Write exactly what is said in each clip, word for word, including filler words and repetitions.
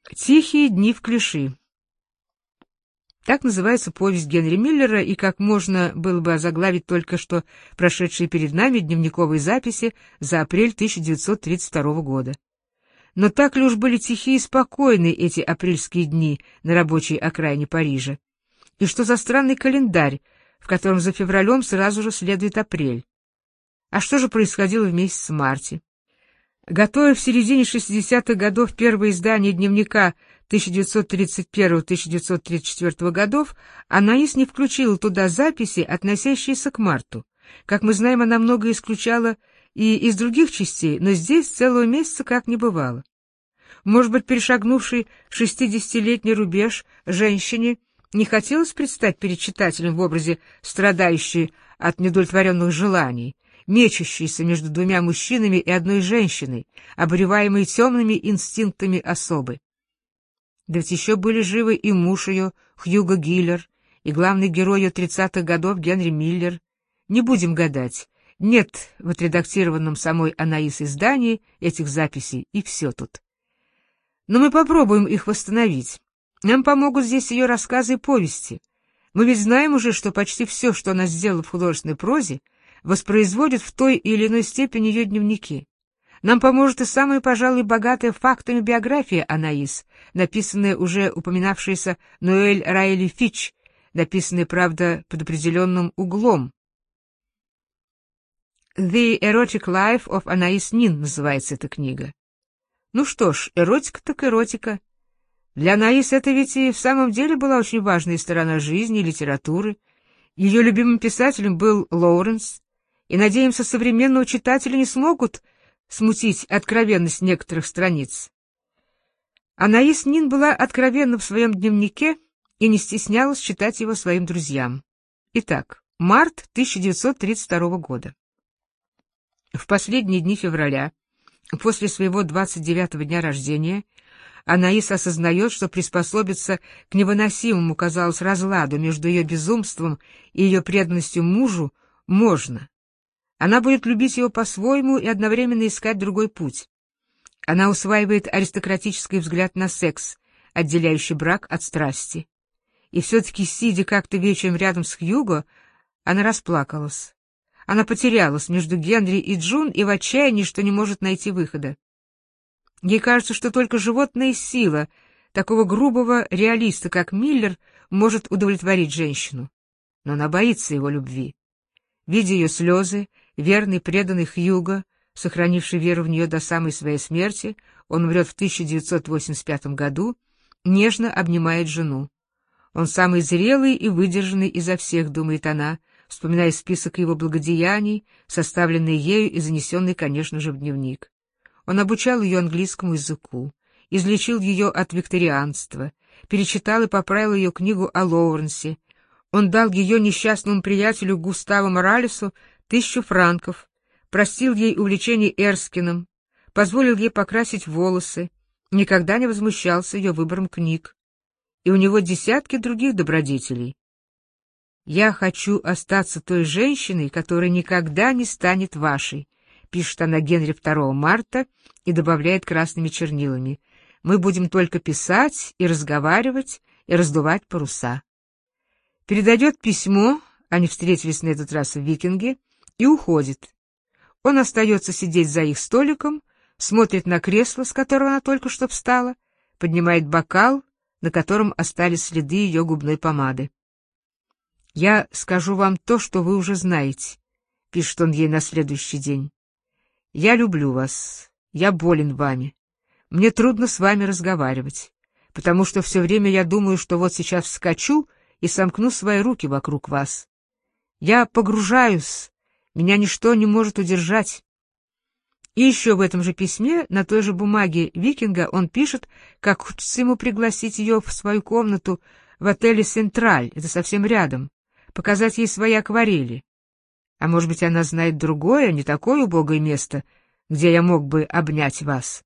Тихие дни в Клиши. Так называется повесть Генри Миллера, и как можно было бы озаглавить только что прошедшие перед нами дневниковые записи за апрель тысяча девятьсот тридцать второго года. Но так ли уж были тихие и спокойны эти апрельские дни на рабочей окраине Парижа? И что за странный календарь, в котором за февралем сразу же следует апрель? А что же происходило в месяц марте? Готовя в середине шестидесятых годов первое издание дневника тысяча девятьсот тридцать первого — тысяча девятьсот тридцать четвёртого годов, Анаис не включила туда записи, относящиеся к марту. Как мы знаем, она многое исключала и из других частей, но здесь целого месяца как не бывало. Может быть, перешагнувшей шестидесятилетний рубеж женщине не хотелось предстать перед читателем в образе страдающей от недовлетворенных желаний, мечущейся между двумя мужчинами и одной женщиной, обуреваемой темными инстинктами особы. Да ведь еще были живы и муж ее, Хьюго Гиллер, и главный герой ее тридцатых годов Генри Миллер. Не будем гадать, нет в отредактированном самой Анаис издании этих записей, и все тут. Но мы попробуем их восстановить. Нам помогут здесь ее рассказы и повести. Мы ведь знаем уже, что почти все, что она сделала в художественной прозе, воспроизводит в той или иной степени ее дневники. Нам поможет и самая, пожалуй, богатая фактами биография Анаис, написанная уже упоминавшаяся Ноэль Райли Фич, написанная, правда, под определенным углом. «The Erotic Life of Anais Nin» называется эта книга. Ну что ж, эротика так эротика. Для Анаис это ведь и в самом деле была очень важная сторона жизни и литературы. Ее любимым писателем был Лоуренс, и, надеемся, современного читателя не смогут смутить откровенность некоторых страниц. Анаис Нин была откровенна в своем дневнике и не стеснялась читать его своим друзьям. Итак, март тысяча девятьсот тридцать второго года. В последние дни февраля, после своего двадцать девятого дня рождения, Анаис осознает, что приспособиться к невыносимому, казалось, разладу между ее безумством и ее преданностью мужу можно. Она будет любить его по-своему и одновременно искать другой путь. Она усваивает аристократический взгляд на секс, отделяющий брак от страсти. И все-таки, сидя как-то вечером рядом с Хьюго, она расплакалась. Она потерялась между Генри и Джун и в отчаянии, что не может найти выхода. Ей кажется, что только животная сила такого грубого реалиста, как Миллер, может удовлетворить женщину. Но она боится его любви. Видя ее слезы, верный, преданный Хьюго, сохранивший веру в нее до самой своей смерти, он умрет в тысяча девятьсот восемьдесят пятом году, нежно обнимает жену. Он самый зрелый и выдержанный изо всех, думает она, вспоминая список его благодеяний, составленный ею и занесенный, конечно же, в дневник. Он обучал ее английскому языку, излечил ее от викторианства, перечитал и поправил ее книгу о Лоуренсе. Он дал ее несчастному приятелю Густаву Моралесу тысячу франков, простил ей увлечение Эрскиным, позволил ей покрасить волосы, никогда не возмущался ее выбором книг. И у него десятки других добродетелей. «Я хочу остаться той женщиной, которая никогда не станет вашей», пишет она Генри второго марта и добавляет красными чернилами. «Мы будем только писать и разговаривать и раздувать паруса». Передает письмо, они встретились на этот раз в Викинге, и уходит. Он остается сидеть за их столиком, смотрит на кресло, с которого она только что встала, поднимает бокал, на котором остались следы ее губной помады. «Я скажу вам то, что вы уже знаете», — пишет он ей на следующий день. «Я люблю вас, я болен вами, мне трудно с вами разговаривать, потому что все время я думаю, что вот сейчас вскочу и сомкну свои руки вокруг вас. Я погружаюсь, меня ничто не может удержать». И еще в этом же письме, на той же бумаге Викинга, он пишет, как хочется ему пригласить ее в свою комнату в отеле «Централь», это совсем рядом, показать ей свои акварели. А может быть, она знает другое, не такое убогое место, где я мог бы обнять вас.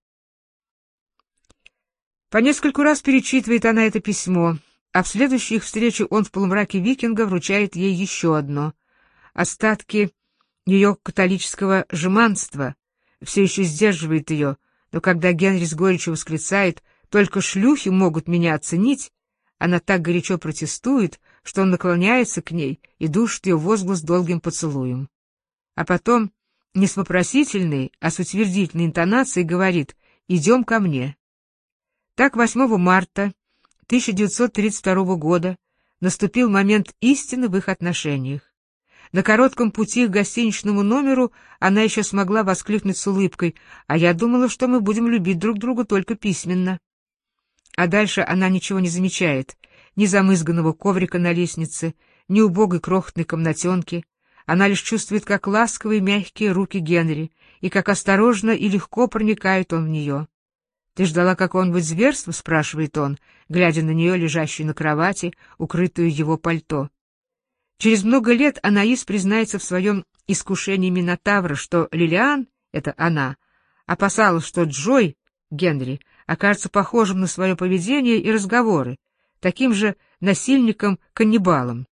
По нескольку раз перечитывает она это письмо, а в следующей их встрече он в полумраке Викинга вручает ей еще одно. Остатки ее католического жеманства все еще сдерживает ее, но когда Генри с горечью восклицает Только шлюхи могут меня оценить. Она так горячо протестует, что он наклоняется к ней и душит ее возглас долгим поцелуем. А потом, не с вопросительной, а с утвердительной интонацией говорит: «Идем ко мне». Так восьмого марта тысяча девятьсот тридцать второго года наступил момент истины в их отношениях. На коротком пути к гостиничному номеру она еще смогла воскликнуть с улыбкой: «А я думала, что мы будем любить друг друга только письменно». А дальше она ничего не замечает: ни замызганного коврика на лестнице, ни убогой крохотной комнатенки. Она лишь чувствует, как ласковые мягкие руки Генри, и как осторожно и легко проникает он в нее. «Ты ждала какого-нибудь зверства?» — спрашивает он, глядя на нее, лежащую на кровати, укрытую его пальто. Через много лет Анаис признается в своем искушении Минотавра, что Лилиан — это она, опасалась, что Джой, Генри, окажется похожим на свое поведение и разговоры, таким же насильником-каннибалом.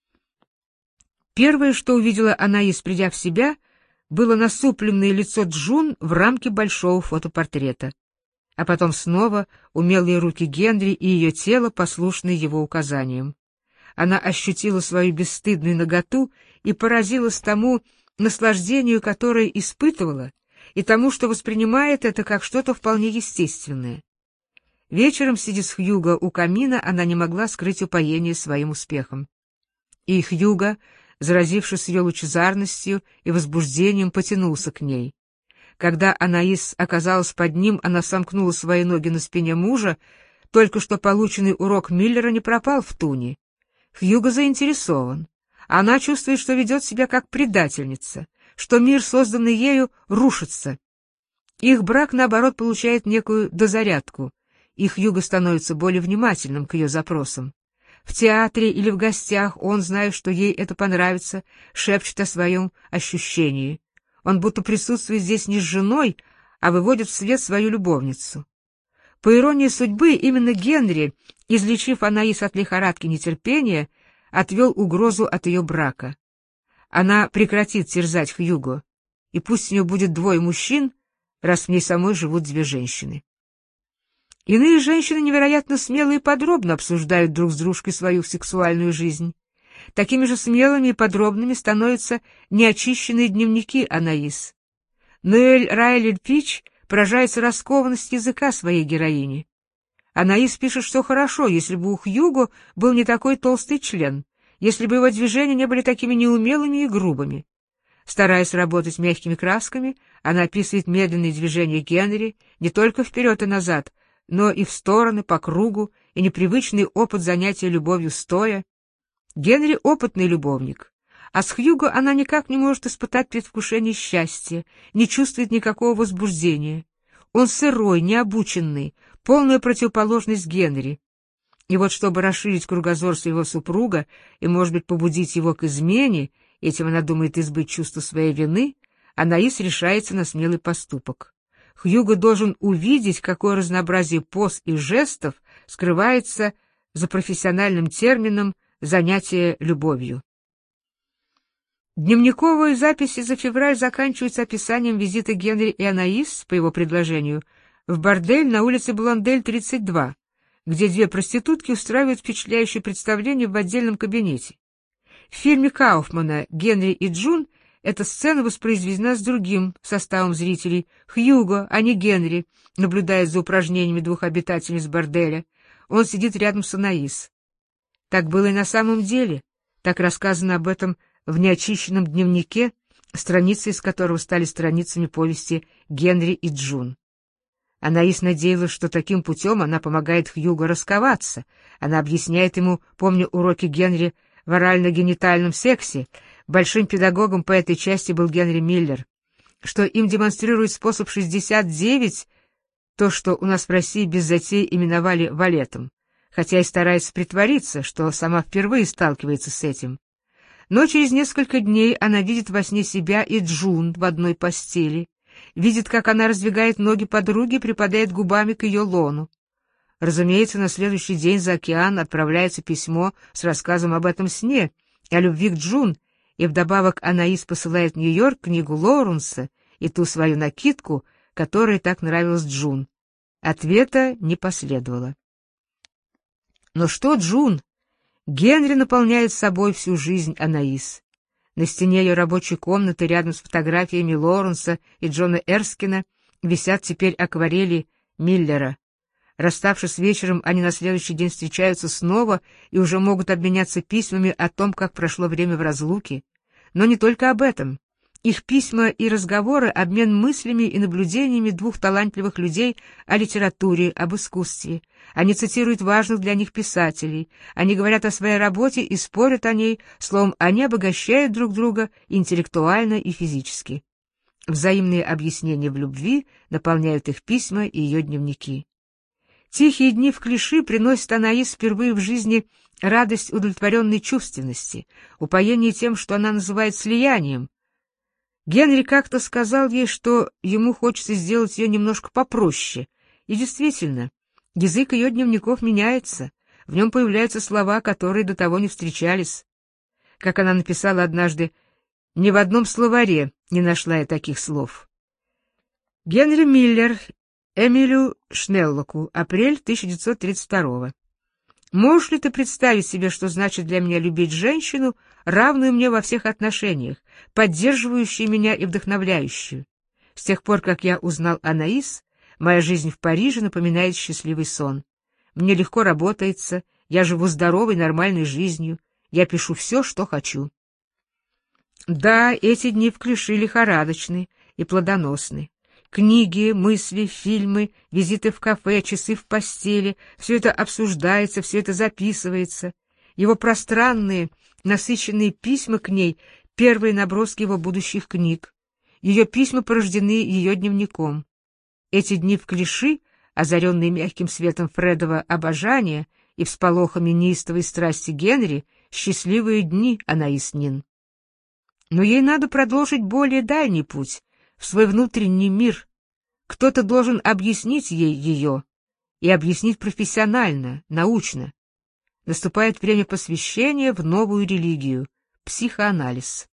Первое, что увидела Анаис, придя в себя, было насупленное лицо Джун в рамке большого фотопортрета. А потом снова умелые руки Генри и ее тело, послушные его указаниям. Она ощутила свою бесстыдную наготу и поразилась тому наслаждению, которое испытывала, и тому, что воспринимает это как что-то вполне естественное. Вечером, сидя с Хьюго у камина, она не могла скрыть упоение своим успехом. И Хьюго, заразившись ее лучезарностью и возбуждением, потянулся к ней. Когда Анаис оказалась под ним, она сомкнула свои ноги на спине мужа. Только что полученный урок Миллера не пропал в туне. Хьюго заинтересован. Она чувствует, что ведет себя как предательница, что мир, созданный ею, рушится. Их брак, наоборот, получает некую дозарядку, и Хьюго становится более внимательным к ее запросам. В театре или в гостях он, зная, что ей это понравится, шепчет о своем ощущении. Он будто присутствует здесь не с женой, а выводит в свет свою любовницу. По иронии судьбы, именно Генри, излечив Анаис от лихорадки нетерпения, отвел угрозу от ее брака. Она прекратит терзать Хьюго, и пусть у нее будет двое мужчин, раз в ней самой живут две женщины. Иные женщины невероятно смело и подробно обсуждают друг с дружкой свою сексуальную жизнь. Такими же смелыми и подробными становятся неочищенные дневники Анаис. Ноэль Райли Пич поражается раскованность языка своей героини. Анаис пишет, что хорошо, если бы у Хьюго был не такой толстый член, если бы его движения не были такими неумелыми и грубыми. Стараясь работать мягкими красками, она описывает медленные движения Генри не только вперед и назад, но и в стороны, по кругу, и непривычный опыт занятия любовью стоя. Генри — опытный любовник, а с Хьюго она никак не может испытать предвкушение счастья, не чувствует никакого возбуждения. Он сырой, необученный, полная противоположность Генри. И вот, чтобы расширить кругозор своего супруга и, может быть, побудить его к измене, этим она думает избыть чувство своей вины, Анаис решается на смелый поступок. Хьюго должен увидеть, какое разнообразие поз и жестов скрывается за профессиональным термином «занятие любовью». Дневниковые записи за февраль заканчиваются описанием визита Генри и Анаис, по его предложению, в бордель на улице Бландель, тридцать два, где две проститутки устраивают впечатляющее представление в отдельном кабинете. В фильме Кауфмана «Генри и Джун» эта сцена воспроизведена с другим составом зрителей. Хьюго, а не Генри, наблюдает за упражнениями двух обитательниц борделя. Он сидит рядом с Анаис. Так было и на самом деле. Так рассказано об этом в неочищенном дневнике, страницы из которого стали страницами повести «Генри и Джун». Анаис надеялась, что таким путем она помогает Хьюго расковаться. Она объясняет ему, помня уроки Генри в орально-генитальном сексе, большим педагогом по этой части был Генри Миллер, что им демонстрирует способ шестьдесят девять, то, что у нас в России без затей именовали валетом, хотя и старается притвориться, что сама впервые сталкивается с этим. Но через несколько дней она видит во сне себя и Джун в одной постели, видит, как она раздвигает ноги подруги и припадает губами к ее лону. Разумеется, на следующий день за океан отправляется письмо с рассказом об этом сне и о любви к Джун, и вдобавок Анаис посылает в Нью-Йорк книгу Лоуренса и ту свою накидку, которая так нравилась Джун. Ответа не последовало. Но что, Джун? Генри наполняет собой всю жизнь Анаис. На стене ее рабочей комнаты рядом с фотографиями Лоуренса и Джона Эрскина висят теперь акварели Миллера. Расставшись вечером, они на следующий день встречаются снова и уже могут обменяться письмами о том, как прошло время в разлуке. Но не только об этом. Их письма и разговоры — обмен мыслями и наблюдениями двух талантливых людей о литературе, об искусстве. Они цитируют важных для них писателей, они говорят о своей работе и спорят о ней, словом, они обогащают друг друга интеллектуально и физически. Взаимные объяснения в любви наполняют их письма и ее дневники. Тихие дни в Клиши приносят Анаис впервые в жизни радость удовлетворенной чувственности, упоение тем, что она называет слиянием. Генри как-то сказал ей, что ему хочется сделать ее немножко попроще. И действительно, язык ее дневников меняется, в нем появляются слова, которые до того не встречались. Как она написала однажды, «Ни в одном словаре не нашла я таких слов». Генри Миллер Эмилю Шнеллоку, апрель тысяча девятьсот тридцать второго. Можешь ли ты представить себе, что значит для меня любить женщину, равную мне во всех отношениях, поддерживающую меня и вдохновляющую? С тех пор, как я узнал Анаис, моя жизнь в Париже напоминает счастливый сон. Мне легко работается, я живу здоровой, нормальной жизнью, я пишу все, что хочу. Да, эти дни в Клиши лихорадочны и плодоносны. Книги, мысли, фильмы, визиты в кафе, часы в постели — все это обсуждается, все это записывается. Его пространные, насыщенные письма к ней — первые наброски его будущих книг. Ее письма порождены ее дневником. Эти дни в Клиши, озаренные мягким светом Фредова обожания и всполохами неистовой страсти Генри, счастливые дни Анаис Нин. Но ей надо продолжить более дальний путь, в свой внутренний мир. Кто-то должен объяснить ей ее, и объяснить профессионально, научно. Наступает время посвящения в новую религию — психоанализ.